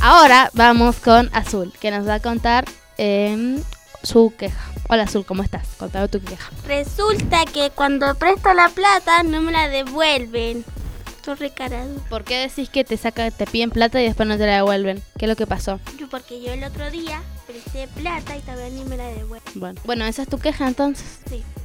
Ahora vamos con Azul, que nos va a contar su queja. Hola Azul, ¿cómo estás? Contame tu queja. Resulta que cuando presto la plata no me la devuelven. Estoy recarado. ¿Por qué decís que te piden plata y después no te la devuelven? ¿Qué es lo que pasó? Porque yo el otro día presté plata y todavía ni me la devuelven. Bueno, esa es tu queja entonces. Sí.